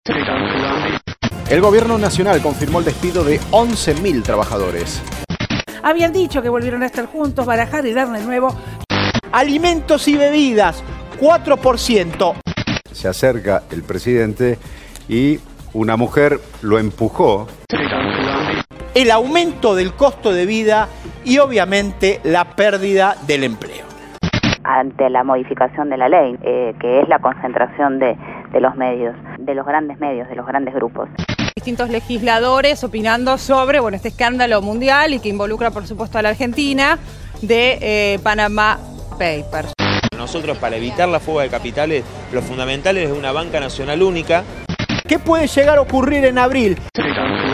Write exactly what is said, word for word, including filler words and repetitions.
El gobierno nacional confirmó el despido de once mil trabajadores. Habían dicho que volvieron a estar juntos, barajar y darle nuevo. Alimentos y bebidas, cuatro por ciento. Se acerca el presidente y una mujer lo empujó. El aumento del costo de vida y obviamente la pérdida del empleo. Ante la modificación de la ley, eh, que es la concentración de, de los medios, de los grandes medios, de los grandes grupos. Distintos legisladores opinando sobre bueno, este escándalo mundial y que involucra por supuesto a la Argentina de eh, Panama Papers. Nosotros, para evitar la fuga de capitales, lo fundamental es una banca nacional única. ¿Qué puede llegar a ocurrir en abril?